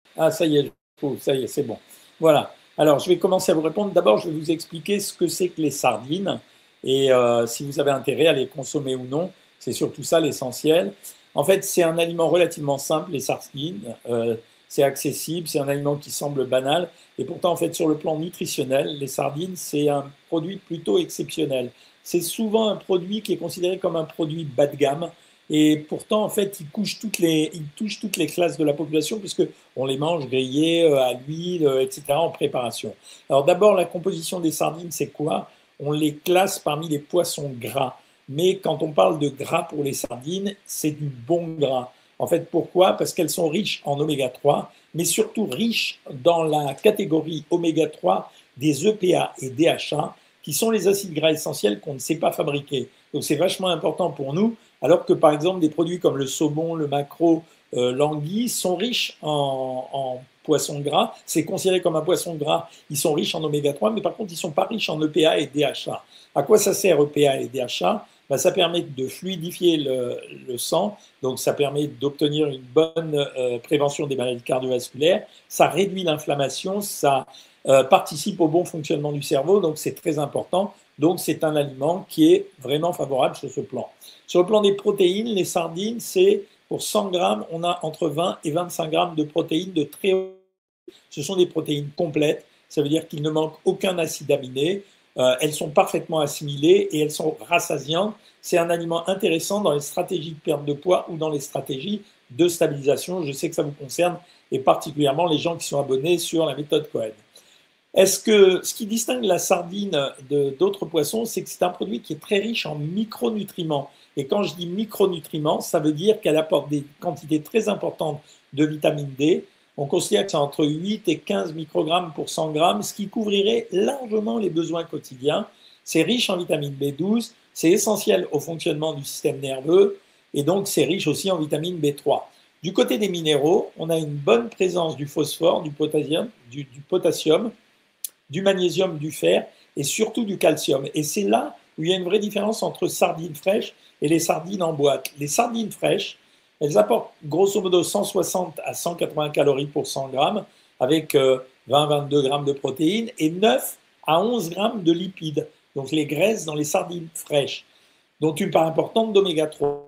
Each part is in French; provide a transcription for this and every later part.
Ah, ça y est, ça y est, c'est bon. Voilà. Alors, je vais commencer à vous répondre. D'abord, je vais vous expliquer ce que c'est que les sardines et si vous avez intérêt à les consommer ou non. C'est surtout ça l'essentiel. En fait, c'est un aliment relativement simple, les sardines. C'est accessible, c'est un aliment qui semble banal. Et pourtant, en fait, sur le plan nutritionnel, les sardines, c'est un produit plutôt exceptionnel. C'est souvent un produit qui est considéré comme un produit bas de gamme. Et pourtant, en fait, il touche toutes les classes de la population, puisque on les mange grillés, à l'huile, etc., en préparation. Alors d'abord, la composition des sardines, c'est quoi? On les classe parmi les poissons gras. Mais quand on parle de gras pour les sardines, c'est du bon gras. En fait, pourquoi? Parce qu'elles sont riches en oméga 3, mais surtout riches dans la catégorie oméga 3 des EPA et DHA, qui sont les acides gras essentiels qu'on ne sait pas fabriquer. Donc c'est vachement important pour nous, alors que par exemple des produits comme le saumon, le maquereau, l'anguille sont riches en poissons gras. C'est considéré comme un poisson gras. Ils sont riches en oméga 3, mais par contre, ils ne sont pas riches en EPA et DHA. À quoi ça sert EPA et DHA? Ben, ça permet de fluidifier le sang, donc ça permet d'obtenir une bonne prévention des maladies cardiovasculaires, ça réduit l'inflammation, ça participe au bon fonctionnement du cerveau, donc c'est très important. Donc c'est un aliment qui est vraiment favorable sur ce plan. Sur le plan des protéines, les sardines, c'est pour 100 grammes, on a entre 20 et 25 grammes de protéines de très haut. Ce sont des protéines complètes, ça veut dire qu'il ne manque aucun acide aminé. Elles sont parfaitement assimilées et elles sont rassasiantes. C'est un aliment intéressant dans les stratégies de perte de poids ou dans les stratégies de stabilisation. Je sais que ça vous concerne et particulièrement les gens qui sont abonnés sur la méthode Cohen. Est-ce que ce qui distingue la sardine d'autres poissons, c'est que c'est un produit qui est très riche en micronutriments. Et quand je dis micronutriments, ça veut dire qu'elle apporte des quantités très importantes de vitamine D. On considère que c'est entre 8 et 15 microgrammes pour 100 grammes, ce qui couvrirait largement les besoins quotidiens. C'est riche en vitamine B12, c'est essentiel au fonctionnement du système nerveux, et donc c'est riche aussi en vitamine B3. Du côté des minéraux, on a une bonne présence du phosphore, du potassium, du magnésium, du fer et surtout du calcium. Et c'est là où il y a une vraie différence entre sardines fraîches et les sardines en boîte. Les sardines fraîches, elles apportent grosso modo 160 à 180 calories pour 100 grammes, avec 20-22 grammes de protéines et 9 à 11 grammes de lipides, donc les graisses dans les sardines fraîches, dont une part importante d'oméga 3,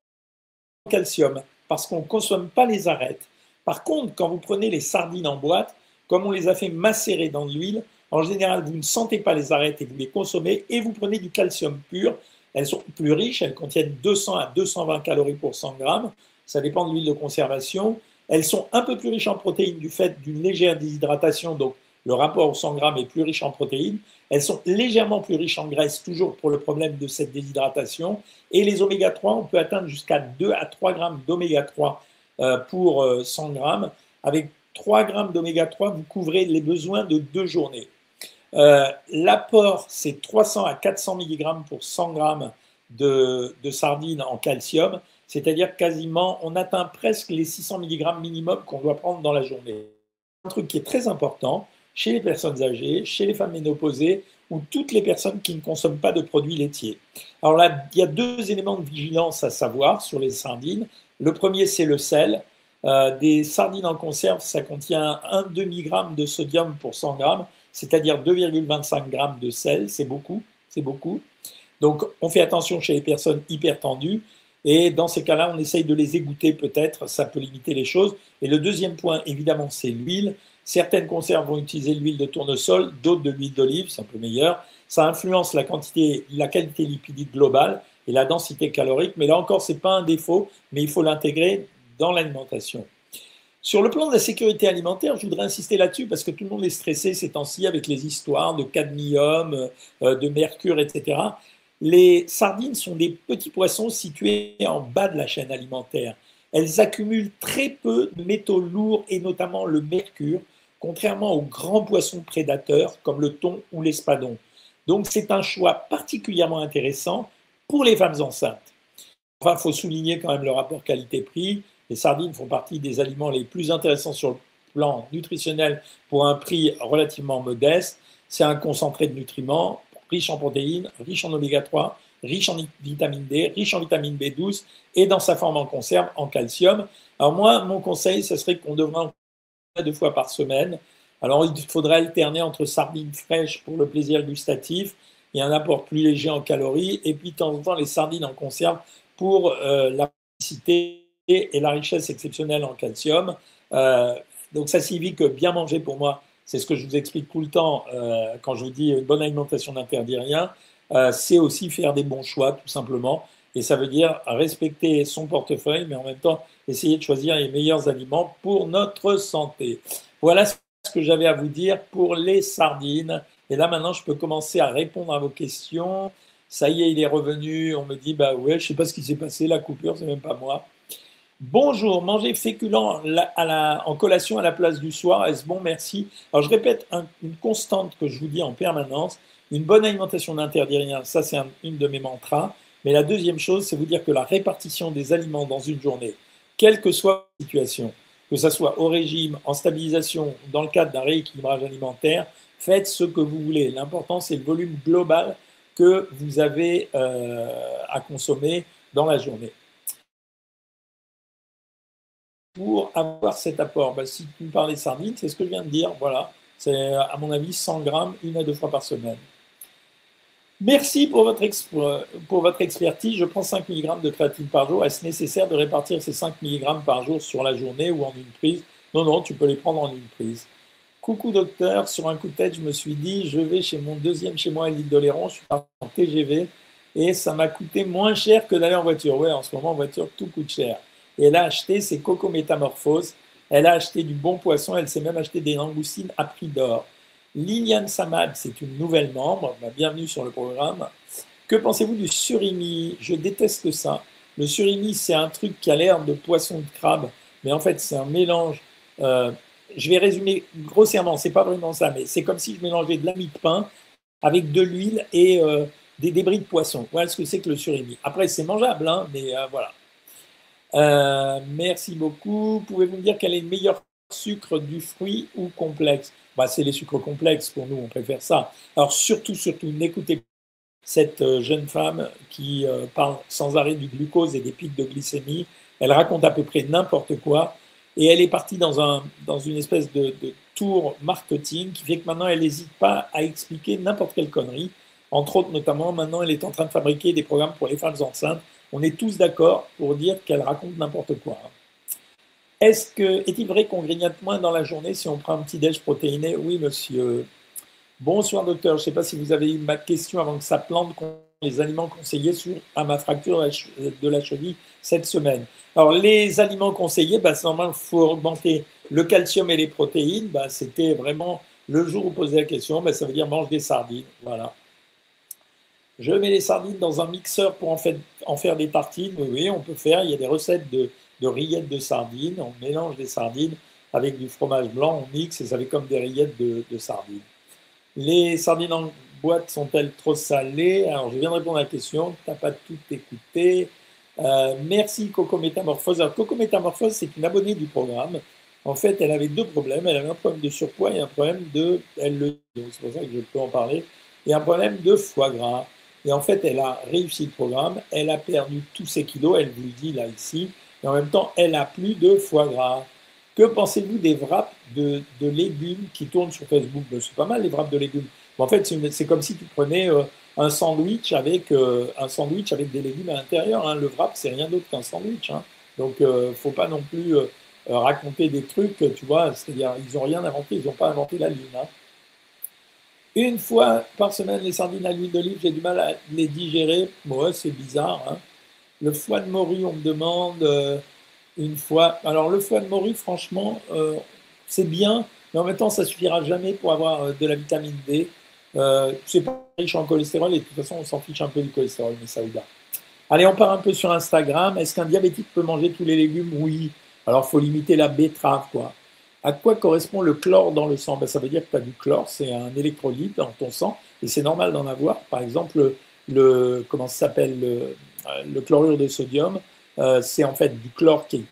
calcium, parce qu'on ne consomme pas les arêtes. Par contre, quand vous prenez les sardines en boîte, comme on les a fait macérer dans de l'huile, en général, vous ne sentez pas les arêtes et vous les consommez et vous prenez du calcium pur. Elles sont plus riches, elles contiennent 200 à 220 calories pour 100 grammes. Ça dépend de l'huile de conservation. Elles sont un peu plus riches en protéines du fait d'une légère déshydratation, donc le rapport au 100 grammes est plus riche en protéines. Elles sont légèrement plus riches en graisse, toujours pour le problème de cette déshydratation. Et les oméga 3, on peut atteindre jusqu'à 2 à 3 grammes d'oméga 3 pour 100 grammes. Avec 3 grammes d'oméga 3, vous couvrez les besoins de 2 journées. L'apport, c'est 300 à 400 mg pour 100 grammes de sardines en calcium, c'est-à-dire quasiment, on atteint presque les 600 mg minimum qu'on doit prendre dans la journée. Un truc qui est très important chez les personnes âgées, chez les femmes ménopausées ou toutes les personnes qui ne consomment pas de produits laitiers. Alors là, il y a 2 éléments de vigilance à savoir sur les sardines. Le premier, c'est le sel. Des sardines en conserve, ça contient un demi-gramme de sodium pour 100 grammes, c'est-à-dire 2,25 grammes de sel, c'est beaucoup, c'est beaucoup. Donc on fait attention chez les personnes hypertendues et dans ces cas-là, on essaye de les égoutter peut-être, ça peut limiter les choses. Et le deuxième point, évidemment, c'est l'huile. Certaines conserves vont utiliser l'huile de tournesol, d'autres de l'huile d'olive, c'est un peu meilleur. Ça influence la qualité lipidique globale et la densité calorique, mais là encore, ce n'est pas un défaut, mais il faut l'intégrer dans l'alimentation. Sur le plan de la sécurité alimentaire, je voudrais insister là-dessus parce que tout le monde est stressé ces temps-ci avec les histoires de cadmium, de mercure, etc. Les sardines sont des petits poissons situés en bas de la chaîne alimentaire. Elles accumulent très peu de métaux lourds et notamment le mercure, contrairement aux grands poissons prédateurs comme le thon ou l'espadon. Donc c'est un choix particulièrement intéressant pour les femmes enceintes. Enfin, il faut souligner quand même le rapport qualité-prix. Les sardines font partie des aliments les plus intéressants sur le plan nutritionnel pour un prix relativement modeste. C'est un concentré de nutriments riche en protéines, riche en oméga 3, riche en vitamine D, riche en vitamine B12 et dans sa forme en conserve en calcium. Alors moi, mon conseil, ce serait qu'on devrait 2 fois par semaine. Alors, il faudrait alterner entre sardines fraîches pour le plaisir gustatif et un apport plus léger en calories, et puis de temps en temps les sardines en conserve pour la praticité et la richesse exceptionnelle en calcium. Euh, donc ça signifie que bien manger pour moi, c'est ce que je vous explique tout le temps quand je vous dis une bonne alimentation n'interdit rien, c'est aussi faire des bons choix tout simplement. Et ça veut dire respecter son portefeuille, mais en même temps essayer de choisir les meilleurs aliments pour notre santé. Voilà ce que j'avais à vous dire pour les sardines. Et là, maintenant, je peux commencer à répondre à vos questions. Ça y est, il est revenu. On me dit, bah ouais, je sais pas ce qui s'est passé, la coupure, c'est même pas moi. Bonjour, manger féculent en collation à la place du soir, est-ce bon? Merci. Alors, je répète une constante que je vous dis en permanence. Une bonne alimentation n'interdit rien. Ça, c'est une de mes mantras. Mais la deuxième chose, c'est vous dire que la répartition des aliments dans une journée, quelle que soit la situation, que ce soit au régime, en stabilisation, dans le cadre d'un rééquilibrage alimentaire, faites ce que vous voulez. L'important, c'est le volume global que vous avez à consommer dans la journée. Pour avoir cet apport, si tu me parles des sardines, c'est ce que je viens de dire. Voilà, c'est à mon avis 100 grammes, 1 à 2 fois par semaine. Merci pour votre expertise. Je prends 5 mg de créatine par jour. Est-ce nécessaire de répartir ces 5 mg par jour sur la journée ou en une prise? Non, non, tu peux les prendre en une prise. Coucou docteur, sur un coup de tête, je me suis dit, je vais chez mon deuxième chez moi à l'île d'Oléron, je suis parti en TGV et ça m'a coûté moins cher que d'aller en voiture. Ouais, en ce moment en voiture, tout coûte cher. Et elle a acheté ses Coco Métamorphoses, elle a acheté du bon poisson, elle s'est même acheté des langoustines à prix d'or. Liliane Samad, c'est une nouvelle membre, bienvenue sur le programme. Que pensez-vous du surimi? Je déteste ça. Le surimi, c'est un truc qui a l'air de poisson de crabe, mais en fait, c'est un mélange. Je vais résumer grossièrement, c'est pas vraiment ça, mais c'est comme si je mélangeais de la mie de pain avec de l'huile et des débris de poisson. Voilà ce que c'est que le surimi. Après, c'est mangeable, hein, mais voilà. Merci beaucoup. Pouvez-vous me dire quel est le meilleur sucre du fruit ou complexe? C'est les sucres complexes pour nous, on préfère ça. Alors surtout, n'écoutez pas cette jeune femme qui parle sans arrêt du glucose et des pics de glycémie. Elle raconte à peu près n'importe quoi et elle est partie dans une espèce de tour marketing qui fait que maintenant elle n'hésite pas à expliquer n'importe quelle connerie. Entre autres, notamment, maintenant elle est en train de fabriquer des programmes pour les femmes enceintes. On est tous d'accord pour dire qu'elle raconte n'importe quoi. Est-il vrai qu'on grignote moins dans la journée si on prend un petit déj protéiné? Oui, monsieur. Bonsoir, docteur. Je ne sais pas si vous avez eu ma question avant que ça plante les aliments conseillés à ma fracture de la cheville cette semaine. Alors, les aliments conseillés, c'est normal, il faut augmenter le calcium et les protéines. C'était vraiment le jour où vous posez la question, ça veut dire mange des sardines. Voilà. Je mets les sardines dans un mixeur pour en faire des tartines. Oui, on peut faire. Il y a des recettes de rillettes de sardines. On mélange des sardines avec du fromage blanc, on mixe et ça fait comme des rillettes de sardines. Les sardines en boîte sont-elles trop salées? Alors, je viens de répondre à la question. Tu n'as pas tout écouté. Merci, Coco Métamorphose. Alors, Coco Métamorphose, c'est une abonnée du programme. En fait, elle avait 2 problèmes. Elle avait un problème de surpoids et un problème c'est pour ça que je peux en parler, et un problème de foie gras. Et en fait, elle a réussi le programme. Elle a perdu tous ses kilos. Elle vous le dit là, ici. Et en même temps, elle a plus de foie gras. Que pensez-vous des wraps de légumes qui tournent sur Facebook? C'est pas mal les wraps de légumes. En fait, c'est comme si tu prenais un sandwich avec des légumes à l'intérieur. Hein. Le wrap, c'est rien d'autre qu'un sandwich. Hein. Donc, il ne faut pas non plus raconter des trucs, tu vois. C'est-à-dire, ils n'ont rien inventé, ils n'ont pas inventé la lune. Hein. Une fois par semaine, les sardines à l'huile d'olive, j'ai du mal à les digérer. Ouais, c'est bizarre. Hein. Le foie de morue, on me demande une fois. Alors, le foie de morue, franchement, c'est bien, mais en même temps, ça ne suffira jamais pour avoir de la vitamine D. C'est pas riche en cholestérol et de toute façon, on s'en fiche un peu du cholestérol, mais ça ou là. Allez, on part un peu sur Instagram. Est-ce qu'un diabétique peut manger tous les légumes? Oui. Alors, il faut limiter la betterave, quoi. À quoi correspond le chlore dans le sang? Ça veut dire que tu as du chlore, c'est un électrolyte dans ton sang, et c'est normal d'en avoir. Par exemple, comment ça s'appelle, le chlorure de sodium, c'est en fait du chlore qui est...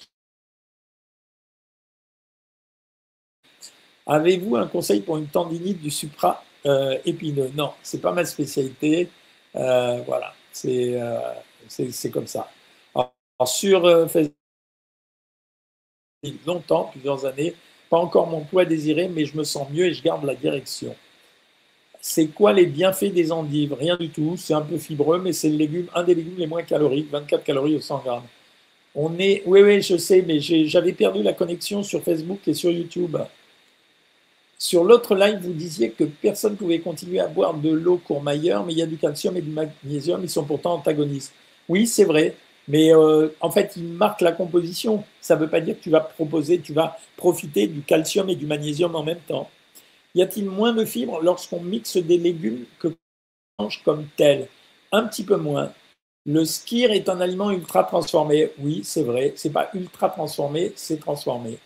Avez-vous un conseil pour une tendinite du supra-épineux? Non, c'est pas ma spécialité. Voilà, c'est comme ça. Alors sur Facebook, longtemps, plusieurs années, Pas encore mon poids désiré, mais je me sens mieux et je garde la direction. C'est quoi les bienfaits des endives? Rien du tout. C'est un peu fibreux, mais c'est le légume, un des légumes les moins caloriques, 24 calories au 100 grammes. Oui, oui, je sais, mais j'avais perdu la connexion sur Facebook et sur YouTube. Sur l'autre live, vous disiez que personne ne pouvait continuer à boire de l'eau Courmayeur, mais il y a du calcium et du magnésium, ils sont pourtant antagonistes. Oui, c'est vrai, mais en fait, ils marquent la composition. Ça ne veut pas dire que tu vas profiter du calcium et du magnésium en même temps. Y a-t-il moins de fibres lorsqu'on mixe des légumes que l'on mange comme tel? Un petit peu moins. Le skyr est un aliment ultra transformé. Oui, c'est vrai. C'est pas ultra transformé, c'est transformé.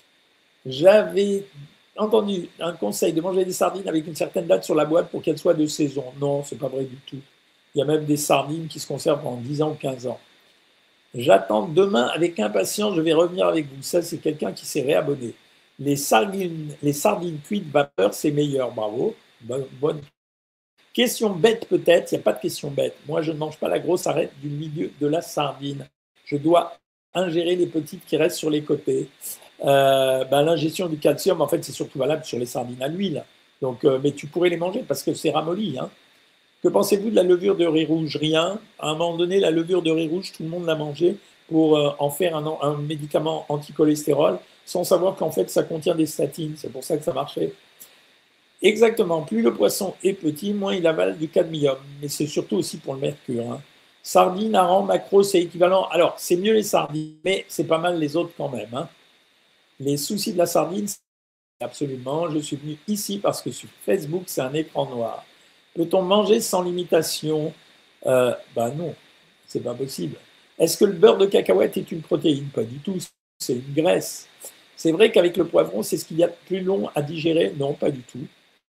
J'avais entendu un conseil de manger des sardines avec une certaine date sur la boîte pour qu'elles soient de saison. Non, c'est pas vrai du tout. Il y a même des sardines qui se conservent pendant 10 ans ou 15 ans. J'attends demain avec impatience, je vais revenir avec vous. Ça, c'est quelqu'un qui s'est réabonné. Les sardines cuites vapeur, c'est meilleur. Bravo. Bonne. Question bête peut-être. Il n'y a pas de question bête. Moi, je ne mange pas la grosse arête du milieu de la sardine. Je dois ingérer les petites qui restent sur les côtés. L'ingestion du calcium, en fait, c'est surtout valable sur les sardines à l'huile. Donc, mais tu pourrais les manger parce que c'est ramolli. Hein. Que pensez-vous de la levure de riz rouge? Rien. À un moment donné, la levure de riz rouge, tout le monde l'a mangée pour en faire un médicament anti-cholestérol, sans savoir qu'en fait, ça contient des statines. C'est pour ça que ça marchait. Exactement. Plus le poisson est petit, moins il avale du cadmium. Mais c'est surtout aussi pour le mercure. Hein. Sardines, harengs, maquereaux, c'est équivalent. Alors, c'est mieux les sardines, mais c'est pas mal les autres quand même. Hein. Les soucis de la sardine, absolument. Je suis venu ici parce que sur Facebook, c'est un écran noir. Peut-on manger sans limitation? Non, c'est pas possible. Est-ce que le beurre de cacahuète est une protéine? Pas du tout, c'est une graisse. C'est vrai qu'avec le poivron, c'est ce qu'il y a de plus long à digérer? Non, pas du tout.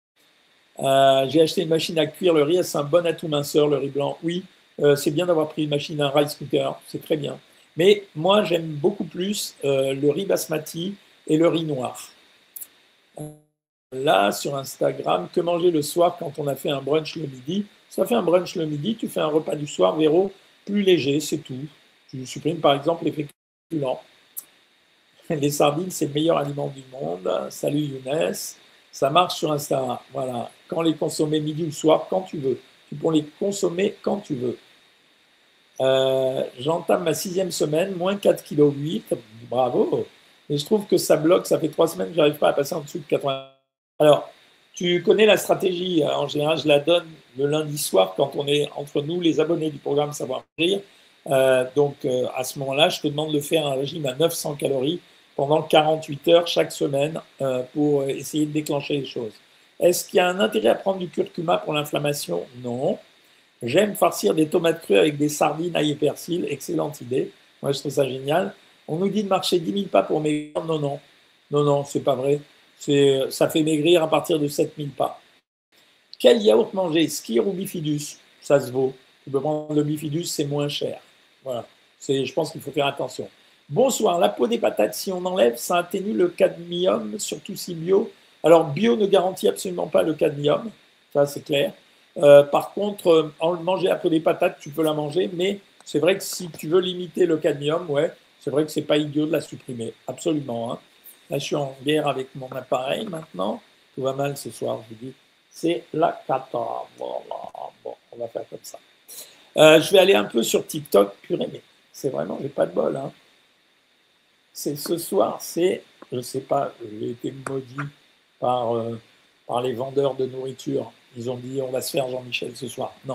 J'ai acheté une machine à cuire le riz, c'est un bon atout minceur, le riz blanc. Oui, c'est bien d'avoir pris une machine, un rice cooker, c'est très bien. Mais moi, j'aime beaucoup plus le riz basmati et le riz noir. Là, sur Instagram, que manger le soir quand on a fait un brunch le midi? Ça fait un brunch le midi, tu fais un repas du soir, Véro, plus léger, c'est tout. Tu supprimes par exemple les féculents. Les sardines, c'est le meilleur aliment du monde. Salut Younes. Ça marche sur Instagram. Voilà. Quand les consommer midi ou soir, quand tu veux. Tu peux les consommer quand tu veux. J'entame ma 6e semaine, moins 4,8 kg. Bravo. Mais je trouve que ça bloque. Ça fait 3 semaines que je n'arrive pas à passer en dessous de 80. Alors, tu connais la stratégie. En général, je la donne le lundi soir quand on est entre nous, les abonnés du programme Savoir Rire. À ce moment-là, je te demande de faire un régime à 900 calories pendant 48 heures chaque semaine pour essayer de déclencher les choses. Est-ce qu'il y a un intérêt à prendre du curcuma pour l'inflammation? Non. J'aime farcir des tomates crues avec des sardines, ail et persil. Excellente idée. Moi, je trouve ça génial. On nous dit de marcher 10 000 pas pour maigrir. Non, non. Non, non, c'est pas vrai. Ça fait maigrir à partir de 7 000 pas. Quel yaourt manger? Skyr ou bifidus? Ça se vaut. Tu peux prendre le bifidus, c'est moins cher. Voilà. Je pense qu'il faut faire attention. Bonsoir, la peau des patates, si on enlève, ça atténue le cadmium, surtout si bio. Alors, bio ne garantit absolument pas le cadmium, ça c'est clair. Par contre, en manger la peau des patates, tu peux la manger, mais c'est vrai que si tu veux limiter le cadmium, ouais, c'est vrai que c'est pas idiot de la supprimer, absolument. Hein. Là, je suis en guerre avec mon appareil maintenant. Tout va mal ce soir, je vous dis. C'est la cata. Voilà. Bon, on va faire comme ça. Je vais aller un peu sur TikTok, purée, mais c'est vraiment, j'ai pas de bol. Hein. Ce soir, je sais pas, j'ai été maudit par les vendeurs de nourriture. Ils ont dit, on va se faire Jean-Michel ce soir. Non.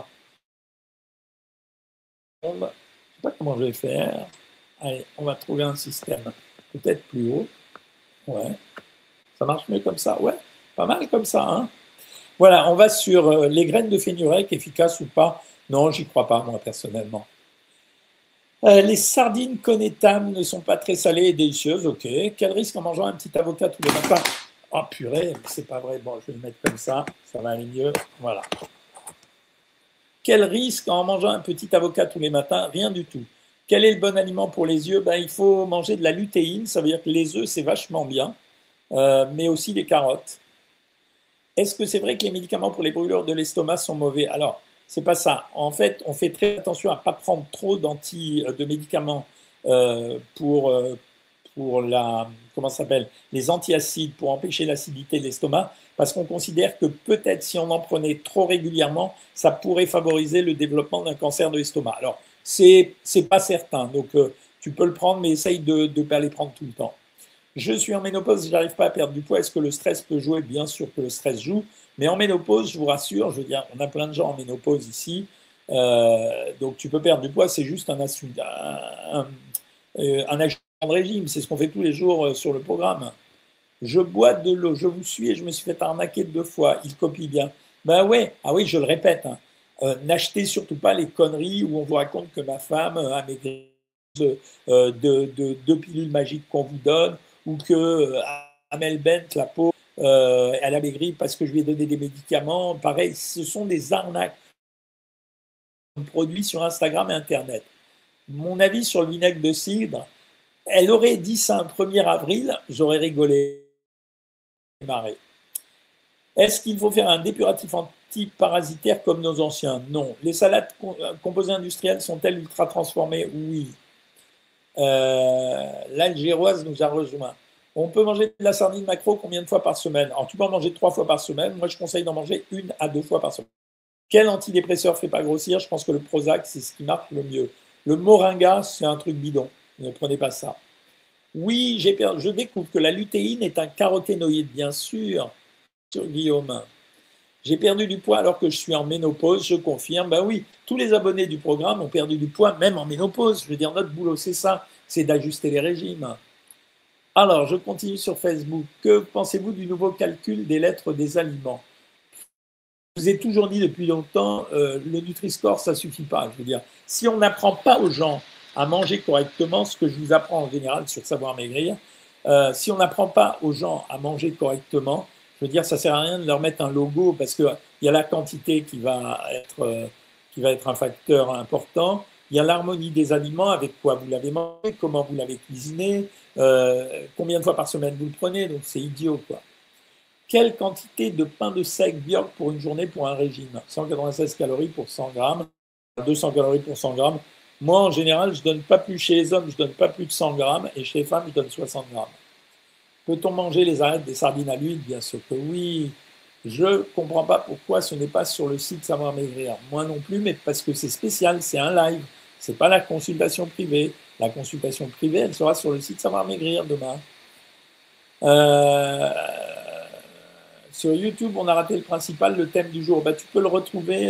Je ne sais pas comment je vais faire. Allez, on va trouver un système peut-être plus haut. Ouais. Ça marche mieux comme ça. Ouais, pas mal comme ça. Hein. Voilà, on va sur les graines de fénurec, efficaces ou pas. Non, j'y crois pas, moi, personnellement. Les sardines Conetam ne sont pas très salées et délicieuses, ok. Quel risque en mangeant un petit avocat tous les matins? Oh purée, c'est pas vrai. Bon, je vais le mettre comme ça va aller mieux. Voilà. Quel risque en mangeant un petit avocat tous les matins? Rien du tout. Quel est le bon aliment pour les yeux? Il faut manger de la lutéine, ça veut dire que les œufs, c'est vachement bien, mais aussi des carottes. Est-ce que c'est vrai que les médicaments pour les brûlures de l'estomac sont mauvais? Alors, c'est pas ça. En fait, on fait très attention à ne pas prendre trop de médicaments pour pour comment ça s'appelle, les antiacides pour empêcher l'acidité de l'estomac, parce qu'on considère que peut-être si on en prenait trop régulièrement, ça pourrait favoriser le développement d'un cancer de l'estomac. Alors, c'est pas certain, donc tu peux le prendre, mais essaye de ne pas les prendre tout le temps. Je suis en ménopause, je n'arrive pas à perdre du poids. Est-ce que le stress peut jouer? Bien sûr que le stress joue. Mais en ménopause, je vous rassure, je veux dire, on a plein de gens en ménopause ici. Donc tu peux perdre du poids, c'est juste un ajustement de régime. C'est ce qu'on fait tous les jours sur le programme. Je bois de l'eau, je vous suis et je me suis fait arnaquer 2 fois. Il copie bien. Ben ouais, ah oui, je le répète. Hein. N'achetez surtout pas les conneries où on vous raconte que ma femme a maigri de pilules magiques qu'on vous donne, ou que Amel Bent, la peau, elle a maigri parce que je lui ai donné des médicaments. Pareil, ce sont des arnaques produits sur Instagram et Internet. Mon avis sur le vinaigre de cidre, elle aurait dit ça un 1er avril, j'aurais rigolé. Marré. Est-ce qu'il faut faire un dépuratif antiparasitaire comme nos anciens? Non. Les salades composées industrielles sont-elles ultra transformées? Oui. L'Algéroise nous a rejoint. On peut manger de la sardine maquereau combien de fois par semaine? Alors, tu peux en manger 3 fois par semaine. Moi, je conseille d'en manger 1 à 2 fois par semaine. Quel antidépresseur ne fait pas grossir? Je pense que le Prozac, c'est ce qui marche le mieux. Le Moringa, c'est un truc bidon. Ne prenez pas ça. Oui, je découvre que la lutéine est un caroténoïde, bien sûr, sur Guillaume. J'ai perdu du poids alors que je suis en ménopause, je confirme. Ben oui, tous les abonnés du programme ont perdu du poids, même en ménopause. Je veux dire, notre boulot, c'est ça, c'est d'ajuster les régimes. Alors, je continue sur Facebook. Que pensez-vous du nouveau calcul des lettres des aliments? Je vous ai toujours dit depuis longtemps, le Nutri-Score, ça ne suffit pas. Je veux dire, si on n'apprend pas aux gens à manger correctement, ce que je vous apprends en général sur Savoir Maigrir, si on n'apprend pas aux gens à manger correctement, je veux dire, ça ne sert à rien de leur mettre un logo parce qu'il y a la quantité qui va être un facteur important. Il y a l'harmonie des aliments, avec quoi vous l'avez mangé, comment vous l'avez cuisiné, combien de fois par semaine vous le prenez, donc c'est idiot, quoi. Quelle quantité de pain de seigle Björk pour une journée pour un régime? 196 calories pour 100 grammes, 200 calories pour 100 grammes. Moi, en général, je donne pas plus, chez les hommes, je donne pas plus de 100 grammes, et chez les femmes, je donne 60 grammes. Peut-on manger les arêtes des sardines à l'huile? Bien sûr que oui. Je ne comprends pas pourquoi ce n'est pas sur le site Savoir Maigrir. Moi non plus, mais parce que c'est spécial, c'est un live. Ce n'est pas la consultation privée. La consultation privée, elle sera sur le site Savoir Maigrir demain. Sur YouTube, on a raté le principal, le thème du jour. Bah, tu peux le retrouver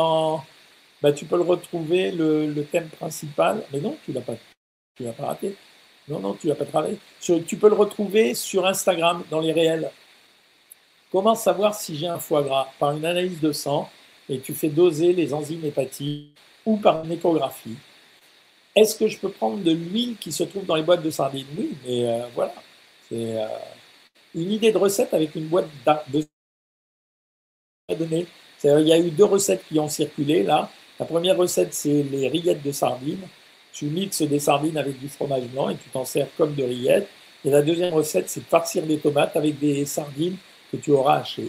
le thème principal. Mais non, tu l'as pas raté. Non, tu l'as pas travaillé. Tu peux le retrouver sur Instagram, dans les réels. Comment savoir si j'ai un foie gras? Par une analyse de sang, et tu fais doser les enzymes hépatiques, ou par une échographie. Est-ce que je peux prendre de l'huile qui se trouve dans les boîtes de sardines? Oui, mais voilà. C'est une idée de recette avec une boîte de données. Il y a eu 2 recettes qui ont circulé là. La première recette, c'est les rillettes de sardines. Tu mixes des sardines avec du fromage blanc et tu t'en sers comme de rillettes. Et la deuxième recette, c'est de farcir des tomates avec des sardines que tu auras hachées.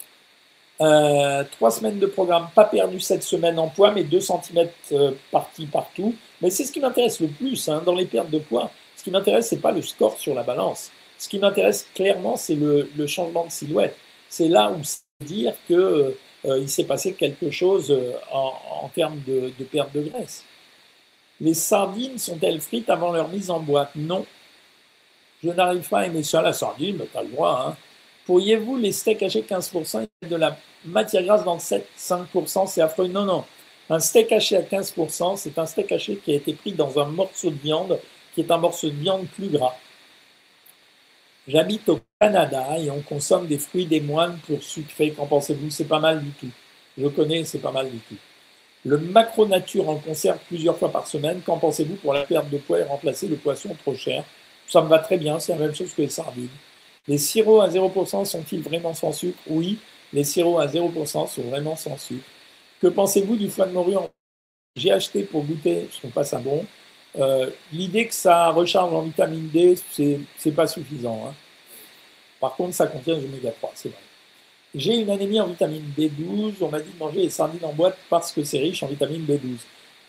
3 semaines de programme, pas perdu cette semaine en poids, mais 2 cm partis partout. Mais c'est ce qui m'intéresse le plus dans les pertes de poids. Ce qui m'intéresse, ce n'est pas le score sur la balance. Ce qui m'intéresse clairement, c'est le changement de silhouette. C'est là où c'est dire qu'il s'est passé quelque chose en termes de perte de graisse. Les sardines sont-elles frites avant leur mise en boîte? Non. Je n'arrive pas à aimer ça, la sardine, mais tu as le droit. Hein. Pourriez-vous les steaks hachés 15%, il y a de la matière grasse dans le 5%, c'est affreux? Non. Un steak haché à 15%, c'est un steak haché qui a été pris dans un morceau de viande, qui est un morceau de viande plus gras. J'habite au Canada et on consomme des fruits des moines pour sucrer. Qu'en pensez-vous? C'est pas mal du tout. Je connais, c'est pas mal du tout. Le Macro Nature en conserve plusieurs fois par semaine. Qu'en pensez-vous pour la perte de poids et remplacer le poisson trop cher? Ça me va très bien, c'est la même chose que les sardines. Les sirops à 0% sont-ils vraiment sans sucre? Oui, les sirops à 0% sont vraiment sans sucre. Que pensez-vous du foie de morue? J'ai acheté pour goûter, je ne trouve pas ça bon. L'idée que ça recharge en vitamine D, c'est pas suffisant. Hein. Par contre, ça contient du oméga 3, c'est vrai. J'ai une anémie en vitamine B12. On m'a dit de manger les sardines en boîte parce que c'est riche en vitamine B12.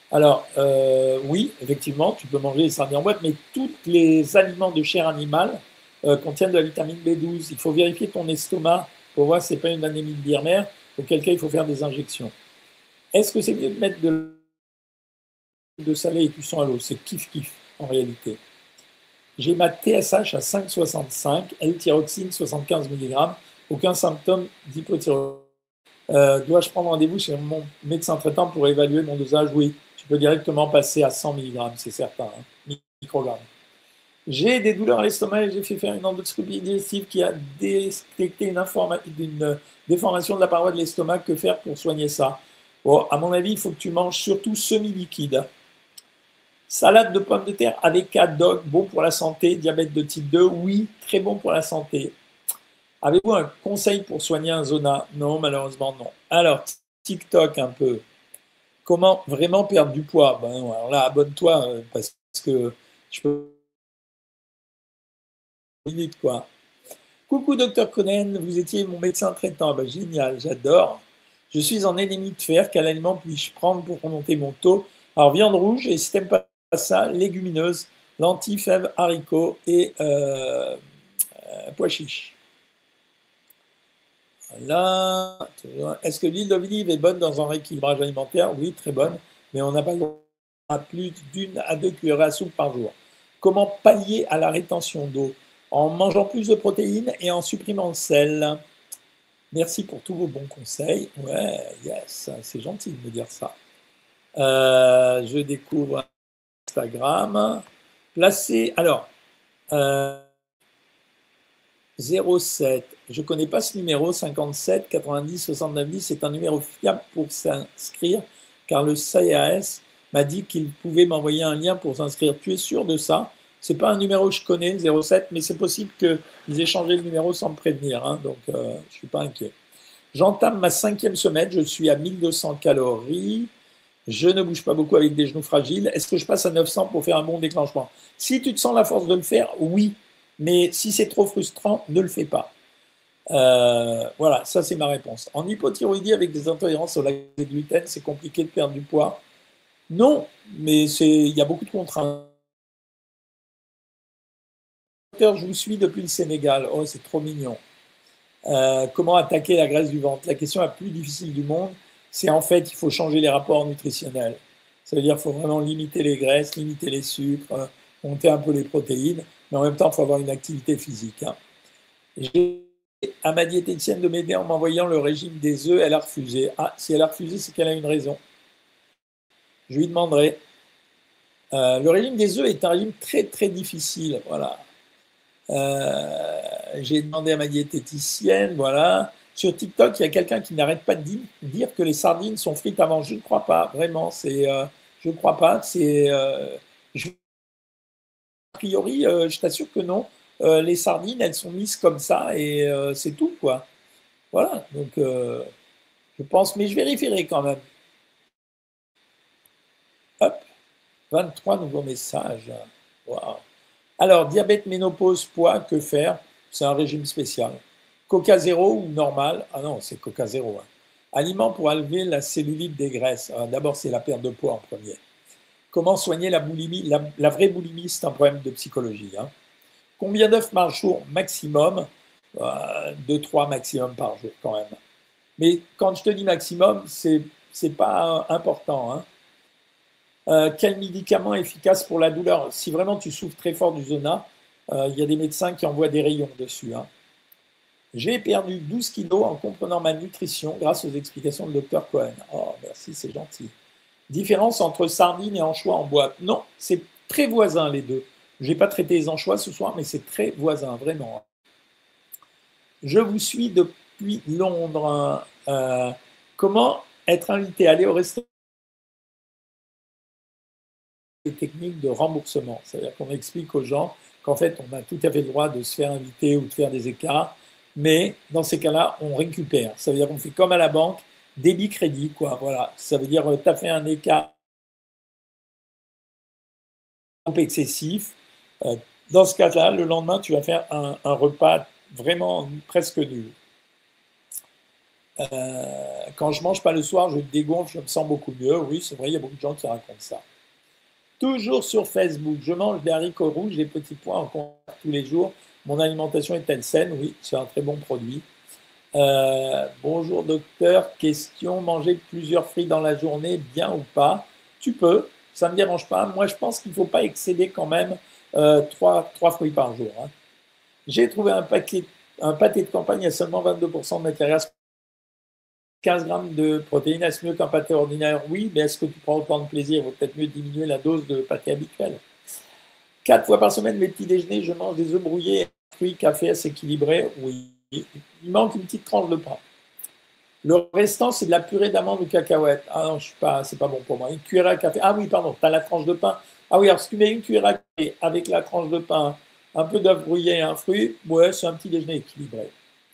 Alors, oui, effectivement, tu peux manger les sardines en boîte, mais tous les aliments de chair animale contiennent de la vitamine B12. Il faut vérifier ton estomac pour voir si ce n'est pas une anémie de Birmer, auquel cas il faut faire des injections. Est-ce que c'est mieux de mettre de salé et cuisson à l'eau? C'est kiff-kiff, en réalité. J'ai ma TSH à 5,65, L-thyroxine 75 mg, aucun symptôme d'hypothyroïdie. Dois-je prendre rendez-vous chez mon médecin traitant pour évaluer mon dosage? Oui, tu peux directement passer à 100 mg, c'est certain, hein, microgrammes. J'ai des douleurs à l'estomac et j'ai fait faire une endoscopie digestive qui a détecté une déformation de la paroi de l'estomac. Que faire pour soigner ça? Bon, à mon avis, il faut que tu manges surtout semi-liquide. Salade de pommes de terre avec haddock, bon pour la santé. Diabète de type 2, oui, très bon pour la santé. Avez-vous un conseil pour soigner un zona? Non, malheureusement, non. Alors, TikTok un peu. Comment vraiment perdre du poids? Ben, alors là, abonne-toi parce que je peux vite, quoi. Coucou, docteur Conen, vous étiez mon médecin traitant. Ben, génial, j'adore. Je suis en anémie de fer. Quel aliment puis-je prendre pour remonter mon taux? Alors, viande rouge, et si t'aimes pas ça, légumineuses, lentilles, fèves, haricots et pois chiches. Là, est-ce que l'huile d'olive est bonne dans un rééquilibrage alimentaire? Oui, très bonne, mais on n'a pas le droit à plus d'une à deux cuillerées à soupe par jour. Comment pallier à la rétention d'eau? En mangeant plus de protéines et en supprimant le sel. Merci pour tous vos bons conseils. Ouais, yes, c'est gentil de me dire ça. Je découvre Instagram. Placez, alors, 07. Je ne connais pas ce numéro, 57 90 69 10. C'est un numéro fiable pour s'inscrire, car le CAS m'a dit qu'il pouvait m'envoyer un lien pour s'inscrire. Tu es sûr de ça? C'est pas un numéro que je connais, le 07, mais c'est possible qu'ils aient changé le numéro sans me prévenir, hein, donc je ne suis pas inquiet. J'entame ma 5e semaine, je suis à 1200 calories. Je ne bouge pas beaucoup avec des genoux fragiles. Est-ce que je passe à 900 pour faire un bon déclenchement? Si tu te sens la force de le faire, oui. Mais si c'est trop frustrant, ne le fais pas. Voilà, ça c'est ma réponse. En hypothyroïdie avec des intolérances au lactose et gluten, c'est compliqué de perdre du poids? Non, mais il y a beaucoup de contraintes. Je vous suis depuis le Sénégal. Oh, c'est trop mignon. Comment attaquer la graisse du ventre? La question la plus difficile du monde, c'est en fait, il faut changer les rapports nutritionnels. Ça veut dire qu'il faut vraiment limiter les graisses, limiter les sucres, monter un peu les protéines, mais en même temps, il faut avoir une activité physique. Hein. J'ai à ma diététicienne de m'aider en m'envoyant le régime des œufs, elle a refusé. Ah, si elle a refusé, c'est qu'elle a une raison. Je lui demanderai. Le régime des œufs est un régime très très difficile. Voilà. J'ai demandé à ma diététicienne, voilà. Sur TikTok, il y a quelqu'un qui n'arrête pas de dire que les sardines sont frites avant. Je ne crois pas, vraiment. Je ne crois pas. A priori, je t'assure que non. Les sardines, elles sont mises comme ça et c'est tout, quoi. Voilà. Donc, je pense, mais je vérifierai quand même. Hop, 23 nouveaux messages. Wow. Alors, diabète, ménopause, poids, que faire? C'est un régime spécial. Coca zéro ou normal? Ah non, c'est Coca zéro. Hein. Aliments pour enlever la cellulite des graisses. D'abord, c'est la perte de poids en premier. Comment soigner la boulimie? La vraie boulimie, c'est un problème de psychologie. Hein. Combien d'œufs par jour maximum? 2-3 maximum par jour quand même. Mais quand je te dis maximum, c'est pas important. Hein. Quel médicament est efficace pour la douleur? Si vraiment tu souffres très fort du zona, il y a des médecins qui envoient des rayons dessus. Hein. J'ai perdu 12 kilos en comprenant ma nutrition grâce aux explications de Dr Cohen. Oh, merci, c'est gentil. Différence entre sardines et anchois en boîte? Non, c'est très voisin les deux. Je n'ai pas traité les anchois ce soir, mais c'est très voisin, vraiment. Je vous suis depuis Londres. Comment être invité à aller au restaurant? Les techniques de remboursement. C'est-à-dire qu'on explique aux gens qu'en fait, on a tout à fait le droit de se faire inviter ou de faire des écarts, mais dans ces cas-là, on récupère. Ça veut dire qu'on fait comme à la banque, débit-crédit, quoi. Voilà. Ça veut dire tu as fait un écart excessif. Dans ce cas-là, le lendemain, tu vas faire un repas vraiment presque nul. Quand je mange pas le soir, je dégonfle, je me sens beaucoup mieux. Oui, c'est vrai, il y a beaucoup de gens qui racontent ça. Toujours sur Facebook, je mange des haricots rouges, des petits pois en contact tous les jours. Mon alimentation est-elle saine? Oui, c'est un très bon produit. Bonjour docteur, question, manger plusieurs fruits dans la journée, bien ou pas? Tu peux, ça ne me dérange pas. Moi, je pense qu'il ne faut pas excéder quand même 3 fruits par jour, hein. J'ai trouvé un pâté de campagne à seulement 22% de matière grasse, 15 grammes de protéines. Est-ce mieux qu'un pâté ordinaire? Oui, mais est-ce que tu prends autant de plaisir? Il vaut peut-être mieux diminuer la dose de pâté habituel. 4 fois par semaine, mes petits déjeuners, je mange des œufs brouillés, fruits, café assez équilibré. Oui, il manque une petite tranche de pain. Le restant, c'est de la purée d'amandes ou cacahuètes. Ah non, c'est pas bon pour moi. Une cuillère à café. Ah oui, pardon, tu as la tranche de pain. Ah oui, alors si tu mets une cuillère à café avec la tranche de pain, un peu d'œuf brouillé et un fruit, ouais, c'est un petit déjeuner équilibré.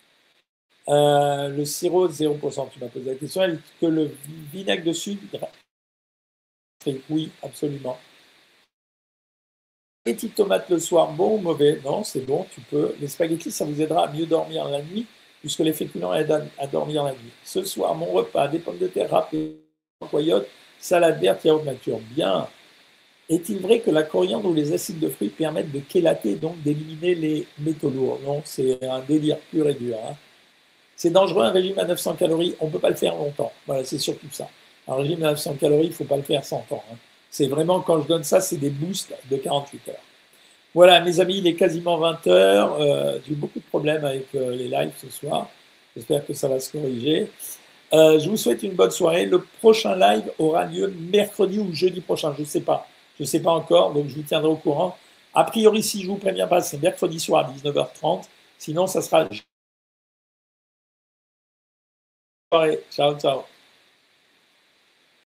Le sirop, 0%, tu m'as posé la question. Est-ce que le vinaigre de cidre? Oui, absolument. Spaghetti tomate le soir, bon ou mauvais? Non, c'est bon, tu peux. Les spaghettis, ça vous aidera à mieux dormir la nuit, puisque les féculents aident à dormir la nuit. Ce soir, mon repas, des pommes de terre râpées, coyotes, salade verte, yaourt nature. Bien. Est-il vrai que la coriandre ou les acides de fruits permettent de chélater, donc d'éliminer les métaux lourds? Non, c'est un délire pur et dur, hein. C'est dangereux un régime à 900 calories, on ne peut pas le faire longtemps. Voilà, c'est surtout ça. Un régime à 900 calories, il ne faut pas le faire 100 ans, hein. C'est vraiment, quand je donne ça, c'est des boosts de 48 heures. Voilà, mes amis, il est quasiment 20 heures. J'ai eu beaucoup de problèmes avec les lives ce soir. J'espère que ça va se corriger. Je vous souhaite une bonne soirée. Le prochain live aura lieu mercredi ou jeudi prochain. Je ne sais pas. Je ne sais pas encore, donc je vous tiendrai au courant. A priori, si je ne vous préviens pas, c'est mercredi soir à 19h30. Sinon, ça sera... Ciao, ciao.